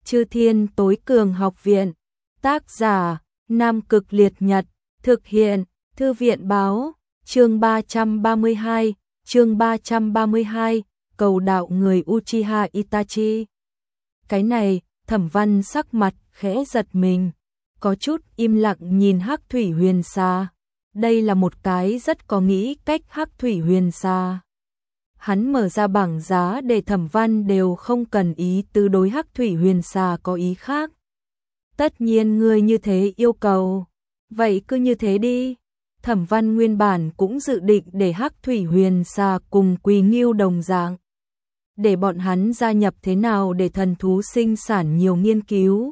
Chư Thiên Tối Cường Học Viện. Tác giả: Nam Cực Liệt Nhật. Thực hiện: Thư viện báo. Chương 332, cầu đạo người Uchiha Itachi. Cái này, Thẩm Văn sắc mặt khẽ giật mình, có chút im lặng nhìn Hắc Thủy Huyền Xà. Đây là một cái rất có nghĩ cách Hắc Thủy Huyền Xà. Hắn mở ra bảng giá để Thẩm Văn đều không cần ý tứ đối Hắc Thủy Huyền Xà có ý khác. Tất nhiên ngươi như thế yêu cầu, vậy cứ như thế đi. Thẩm Văn nguyên bản cũng dự định để Hắc Thủy Huyền Xà cùng Quỳ Ngưu đồng dạng, để bọn hắn gia nhập thế nào để thần thú sinh sản nhiều nghiên cứu.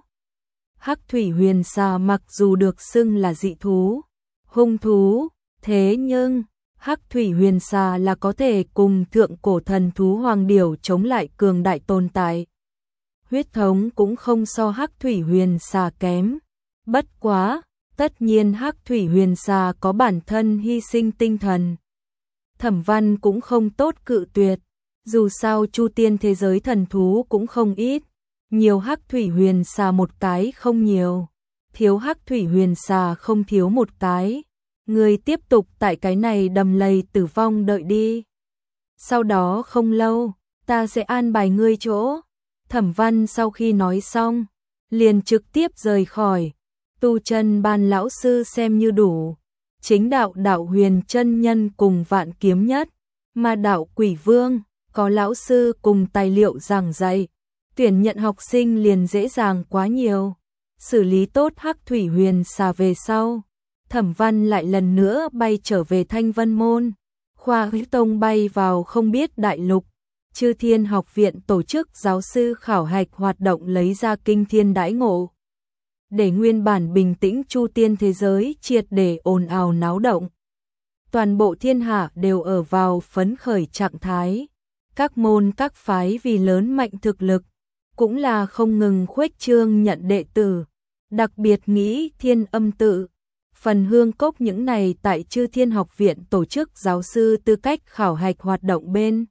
Hắc Thủy Huyền Xà mặc dù được xưng là dị thú, hung thú, thế nhưng Hắc Thủy Huyền Xà là có thể cùng thượng cổ thần thú Hoàng Điểu chống lại cường đại tồn tại. Huyết thống cũng không so Hắc Thủy Huyền Xà kém. Bất quá, tất nhiên Hắc Thủy Huyền Xà có bản thân hy sinh tinh thần. Thẩm Văn cũng không tốt cự tuyệt, dù sao Chu Tiên thế giới thần thú cũng không ít, nhiều Hắc Thủy Huyền Xà một cái không nhiều, thiếu Hắc Thủy Huyền Xà không thiếu một cái. Người tiếp tục tại cái này đầm lầy tử vong đợi đi. Sau đó không lâu, ta sẽ an bài ngươi chỗ. Thẩm Văn sau khi nói xong, liền trực tiếp rời khỏi. Tu chân ban lão sư xem như đủ. Chính đạo đạo huyền chân nhân cùng vạn kiếm nhất, mà đạo quỷ vương, có lão sư cùng tài liệu giảng dạy. Tuyển nhận học sinh liền dễ dàng quá nhiều. Xử lý tốt Hắc Thủy Huyền Xà về sau, Thẩm Văn lại lần nữa bay trở về Thanh Vân Môn. Khoa Hữu Tông bay vào không biết đại lục. Chư Thiên Học Viện tổ chức giáo sư khảo hạch hoạt động lấy ra kinh thiên đãi ngộ, để nguyên bản bình tĩnh Chu Tiên thế giới triệt để ồn ào náo động. Toàn bộ thiên hạ đều ở vào phấn khởi trạng thái. Các môn các phái vì lớn mạnh thực lực, cũng là không ngừng khuếch trương nhận đệ tử. Đặc biệt nghĩ Thiên Âm Tự, Phần Hương Cốc những này tại Chư Thiên Học Viện tổ chức giáo sư tư cách khảo hạch hoạt động bên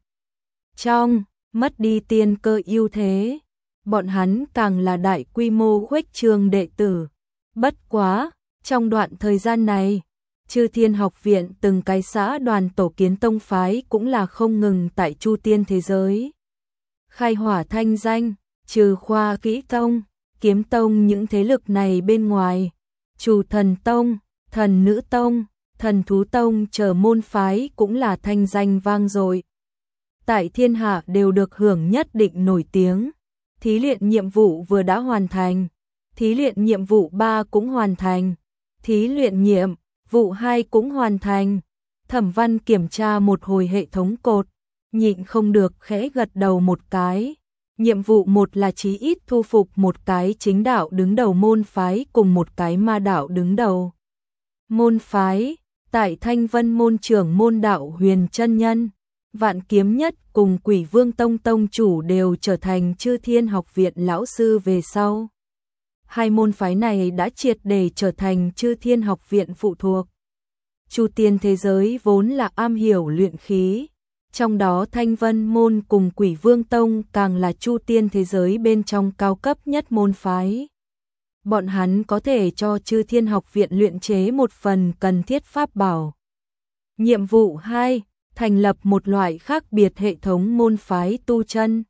trong, mất đi tiên cơ ưu thế. Bọn hắn càng là đại quy mô khuếch trương đệ tử. Bất quá, trong đoạn thời gian này, Chư Thiên Học Viện từng cái xã đoàn tổ kiến tông phái cũng là không ngừng tại Chu Tiên thế giới khai hỏa thanh danh. Trừ Khoa Kỹ Tông, Kiếm Tông những thế lực này bên ngoài, Trù Thần Tông, Thần Nữ Tông, Thần Thú Tông chờ môn phái cũng là thanh danh vang dội. Tại thiên hạ đều được hưởng nhất định nổi tiếng. Thí luyện nhiệm vụ vừa đã hoàn thành, thí luyện nhiệm vụ 3 cũng hoàn thành, thí luyện nhiệm vụ 2 cũng hoàn thành. Thẩm Văn kiểm tra một hồi hệ thống cột, nhịn không được khẽ gật đầu một cái. Nhiệm vụ 1 là chí ít thu phục một cái chính đạo đứng đầu môn phái cùng một cái ma đạo đứng đầu môn phái. Tại Thanh Vân Môn trưởng môn đạo huyền chân nhân, Vạn Kiếm Nhất cùng Quỷ Vương Tông tông chủ đều trở thành Chư Thiên Học Viện lão sư về sau. Hai môn phái này đã triệt để trở thành Chư Thiên Học Viện phụ thuộc. Chu Tiên thế giới vốn là am hiểu luyện khí, trong đó Thanh Vân Môn cùng Quỷ Vương Tông càng là Chu Tiên thế giới bên trong cao cấp nhất môn phái. Bọn hắn có thể cho Chư Thiên Học Viện luyện chế một phần cần thiết pháp bảo. Nhiệm vụ 2, thành lập một loại khác biệt hệ thống môn phái tu chân,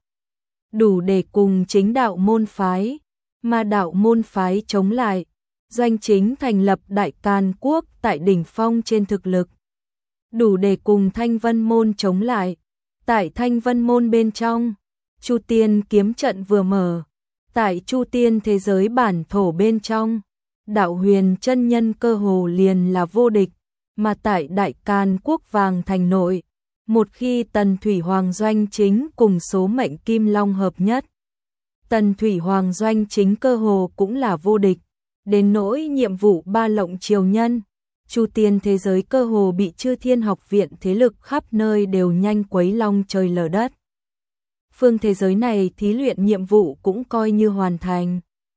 đủ để cùng chính đạo môn phái, ma đạo môn phái chống lại. Doanh chính thành lập Đại Càn Quốc tại đỉnh phong trên thực lực, đủ để cùng Thanh Vân Môn chống lại. Tại Thanh Vân Môn bên trong, Chu Tiên kiếm trận vừa mở. Tại Chu Tiên thế giới bản thổ bên trong, đạo huyền chân nhân cơ hồ liền là vô địch. Mà tại Đại Càn Quốc Vàng Thành nội, một khi Tần Thủy Hoàng Doanh Chính cùng số mệnh Kim Long hợp nhất, Tần Thủy Hoàng Doanh Chính cơ hồ cũng là vô địch. Đến nỗi nhiệm vụ 3 lộng triều nhân, Chu Tiên thế giới cơ hồ bị Chư Thiên Học Viện thế lực khắp nơi đều nhanh quấy long trời lở đất. Phương thế giới này thí luyện nhiệm vụ cũng coi như hoàn thành.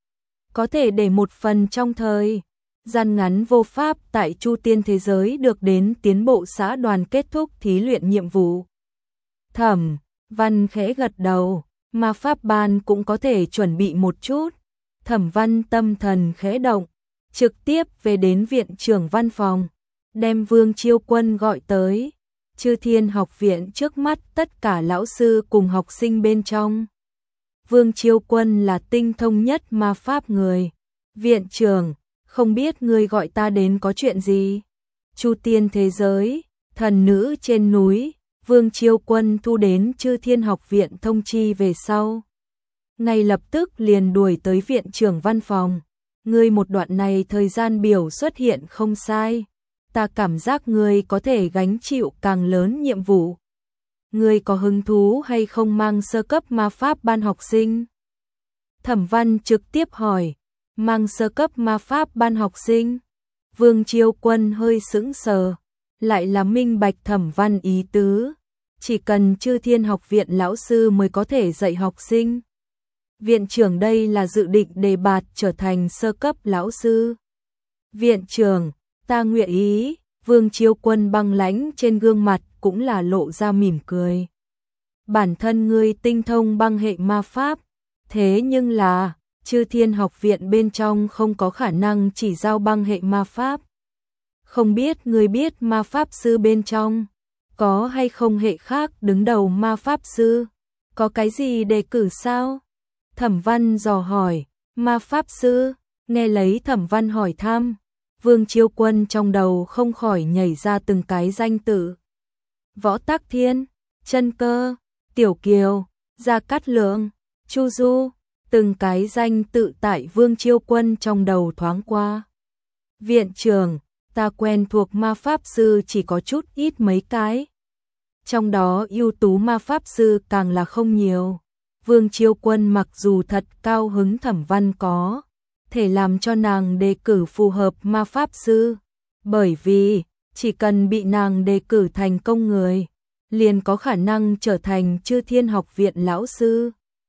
Có thể để một phần trong thời gian ngắn vô pháp tại Chu Tiên thế giới được đến tiến bộ xã đoàn kết thúc thí luyện nhiệm vụ. Thẩm Văn khẽ gật đầu, ma pháp ban cũng có thể chuẩn bị một chút. Thẩm Văn tâm thần khẽ động, trực tiếp về đến viện trưởng văn phòng, đem Vương Chiêu Quân gọi tới. Chư Thiên học viện trước mắt tất cả lão sư cùng học sinh bên trong. Vương Chiêu Quân là tinh thông nhất ma pháp người. Viện trưởng, không biết ngươi gọi ta đến có chuyện gì? Chu tiên thế giới, thần nữ trên núi, Vương Chiêu Quân thu đến Chư Thiên học viện thông chi về sau. Ngay lập tức liền đuổi tới viện trưởng văn phòng. Ngươi một đoạn này thời gian biểu xuất hiện không sai. Ta cảm giác ngươi có thể gánh chịu càng lớn nhiệm vụ. Ngươi có hứng thú hay không mang sơ cấp ma pháp ban học sinh? Thẩm Văn trực tiếp hỏi, mang sơ cấp ma pháp ban học sinh? Vương Chiêu Quân hơi sững sờ, lại là minh bạch Thẩm Văn ý tứ. Chỉ cần Chư Thiên học viện lão sư mới có thể dạy học sinh. Viện trưởng đây là dự định đề bạt trở thành sơ cấp lão sư. Viện trưởng, ta nguyện ý. Vương Chiêu Quân băng lãnh trên gương mặt cũng là lộ ra mỉm cười. Bản thân ngươi tinh thông băng hệ ma pháp, thế nhưng là Chư Thiên học viện bên trong không có khả năng chỉ giao băng hệ ma pháp. Không biết ngươi biết ma pháp sư bên trong có hay không hệ khác đứng đầu ma pháp sư? Có cái gì đề cử sao? Thẩm Văn dò hỏi. Ma pháp sư? Nghe lấy Thẩm Văn hỏi thăm, Vương Chiêu Quân trong đầu không khỏi nhảy ra từng cái danh tự. Võ Tắc Thiên, Chân Cơ, Tiểu Kiều, Gia Cát Lượng, Chu Du, từng cái danh tự tại Vương Chiêu Quân trong đầu thoáng qua. Viện trưởng, ta quen thuộc ma pháp sư chỉ có chút ít mấy cái. Trong đó ưu tú ma pháp sư càng là không nhiều. Vương Chiêu Quân mặc dù thật cao hứng Thẩm Văn có thể làm cho nàng đề cử phù hợp ma pháp sư, bởi vì chỉ cần bị nàng đề cử thành công người, liền có khả năng trở thành Chư Thiên học viện lão sư,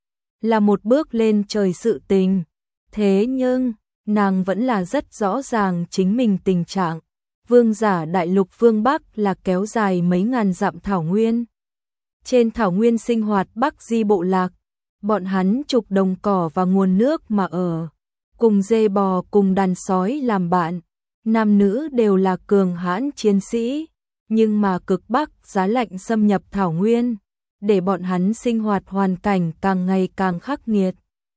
là một bước lên trời sự tình. Thế nhưng, nàng vẫn là rất rõ ràng chính mình tình trạng. Vương giả đại lục phương Bắc là kéo dài mấy ngàn dặm thảo nguyên. Trên thảo nguyên sinh hoạt Bắc Di bộ lạc, bọn hắn trục đồng cỏ và nguồn nước mà ở, cùng dê bò cùng đàn sói làm bạn, nam nữ đều là cường hãn chiến sĩ, nhưng mà cực Bắc giá lạnh xâm nhập thảo nguyên, để bọn hắn sinh hoạt hoàn cảnh càng ngày càng khắc nghiệt.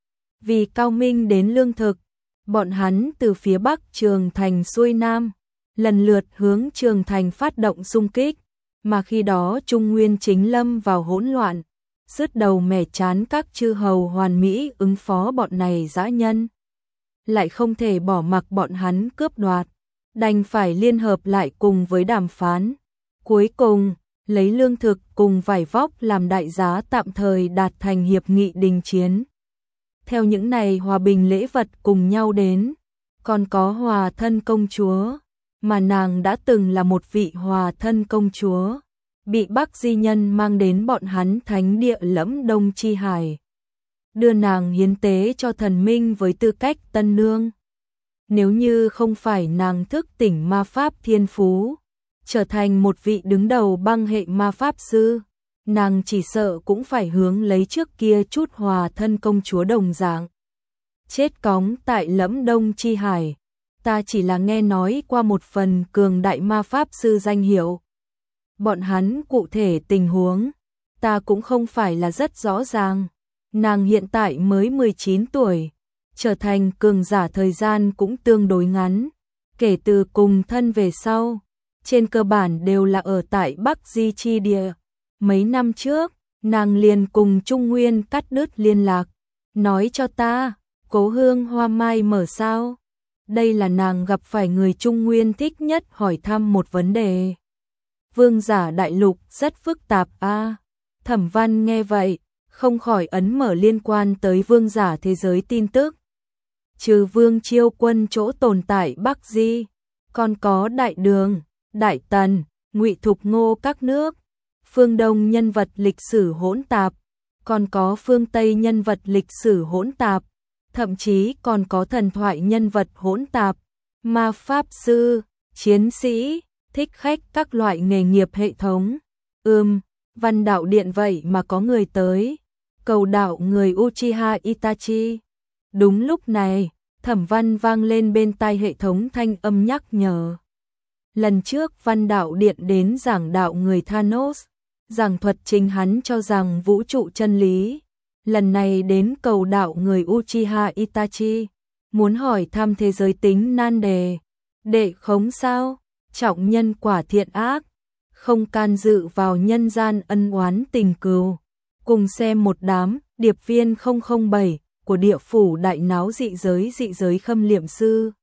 Vì cao minh đến lương thực, bọn hắn từ phía Bắc Trường Thành xuôi Nam, lần lượt hướng Trường Thành phát động xung kích, mà khi đó Trung Nguyên chính lâm vào hỗn loạn, sứt đầu mẻ chán các chư hầu hoàn mỹ ứng phó bọn này dã nhân. Lại không thể bỏ mặc bọn hắn cướp đoạt, đành phải liên hợp lại cùng với đàm phán. Cuối cùng, lấy lương thực cùng vải vóc làm đại giá tạm thời đạt thành hiệp nghị đình chiến. Theo những này hòa bình lễ vật cùng nhau đến, còn có Hòa Thân công chúa, mà nàng đã từng là một vị Hòa Thân công chúa, bị Bắc Di nhân mang đến bọn hắn thánh địa Lẫm Đông Chi Hải, đưa nàng hiến tế cho thần minh với tư cách tân nương. Nếu như không phải nàng thức tỉnh ma pháp thiên phú, trở thành một vị đứng đầu băng hệ ma pháp sư, nàng chỉ sợ cũng phải hướng lấy trước kia chút Hòa Thân công chúa đồng dạng. Chết cóng tại Lẫm Đông Chi Hải, ta chỉ là nghe nói qua một phần cường đại ma pháp sư danh hiệu. Bọn hắn cụ thể tình huống, ta cũng không phải là rất rõ ràng. Nàng hiện tại mới 19 tuổi, trở thành cường giả thời gian cũng tương đối ngắn. Kể từ cùng thân về sau, trên cơ bản đều là ở tại Bắc Di chi địa. Mấy năm trước, nàng liền cùng Trung Nguyên cắt đứt liên lạc. Nói cho ta, Cố Hương Hoa Mai mở sao? Đây là nàng gặp phải người Trung Nguyên thích nhất hỏi thăm một vấn đề. Vương giả đại lục rất phức tạp a. Thẩm Văn nghe vậy, không khỏi ấn mở liên quan tới vương giả thế giới tin tức. Trừ Vương Chiêu Quân chỗ tồn tại Bắc Di, còn có Đại Đường, Đại Tần, Ngụy Thục Ngô các nước. Phương Đông nhân vật lịch sử hỗn tạp, còn có phương Tây nhân vật lịch sử hỗn tạp, thậm chí còn có thần thoại nhân vật hỗn tạp, ma pháp sư, chiến sĩ, thích khách các loại nghề nghiệp hệ thống. Văn đạo điện vậy mà có người tới. cầu đạo người Uchiha Itachi. Đúng lúc này, Thẩm Văn vang lên bên tai hệ thống thanh âm nhắc nhở. Lần trước Văn Đạo Điện đến giảng đạo người Thanos, giảng thuật chính hắn cho rằng vũ trụ chân lý. Lần này đến cầu đạo người Uchiha Itachi, muốn hỏi thăm thế giới tính nan đề. Đệ khống sao? Trọng nhân quả thiện ác, không can dự vào nhân gian ân oán tình cừu. Cùng xem một đám điệp viên 007 của địa phủ đại náo dị giới khâm liệm sư.